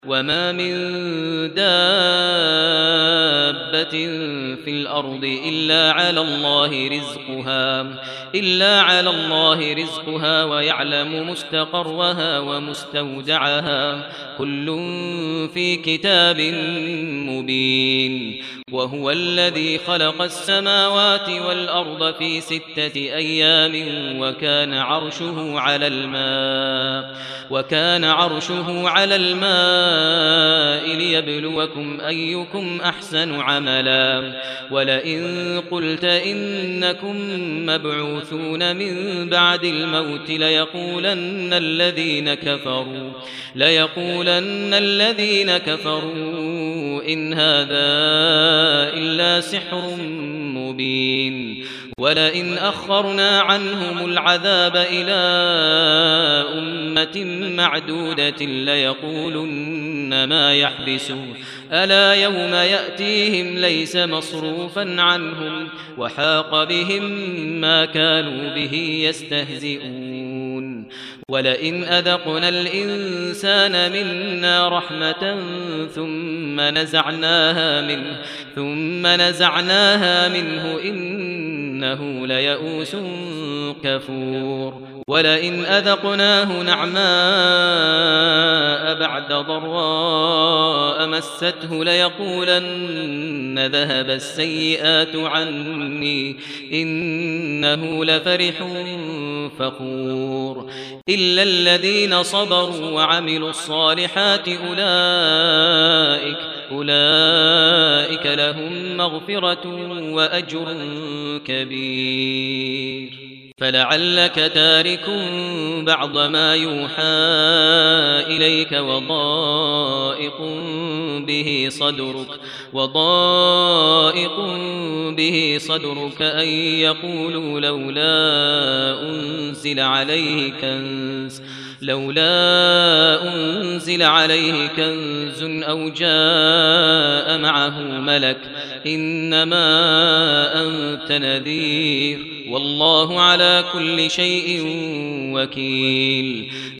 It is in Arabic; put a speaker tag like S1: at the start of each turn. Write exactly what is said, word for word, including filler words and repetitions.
S1: وما من دابة في الأرض إلا على الله رزقها إلا على الله رزقها ويعلم مستقرها ومستودعها كل في كتاب مبين. وهو الذي خلق السماوات والأرض في ستة أيام وكان عرشه على الماء وكان عرشه على الماء ليبلوكم أيكم أحسن عملا. ولئن قلت إنكم مبعوثون من بعد الموت ليقولن الذين كفروا ليقولن الذين كفروا إن هذا إلا سحر مبين. ولئن أخرنا عنهم العذاب إلى أمة معدودة ليقولن ما يحبسه ألا يوم يأتيهم ليس مصروفا عنهم وحاق بهم ما كانوا به يستهزئون. ولئن أذقنا الإنسان منا رحمة ثم نزعناها منه ثم نزعناها منه إنه ليئوس كفور. ولئن أذقناه نعماء بعد ضراء مسته ليقولن ذهب السيئات عني إنه لفرح فخور. إلا الذين صبروا وعملوا الصالحات أولئك أولئك لهم مغفرة وأجر كبير. فلعلك تارك بعض ما يوحى إليك وضائق به صدرك وضائق به صدرك أن يقولوا لولا أنزل عليه كنز لولا أنزل عليه كنز أو جاء معه ملك إنما أنت نذير والله على كل شيء وكيل.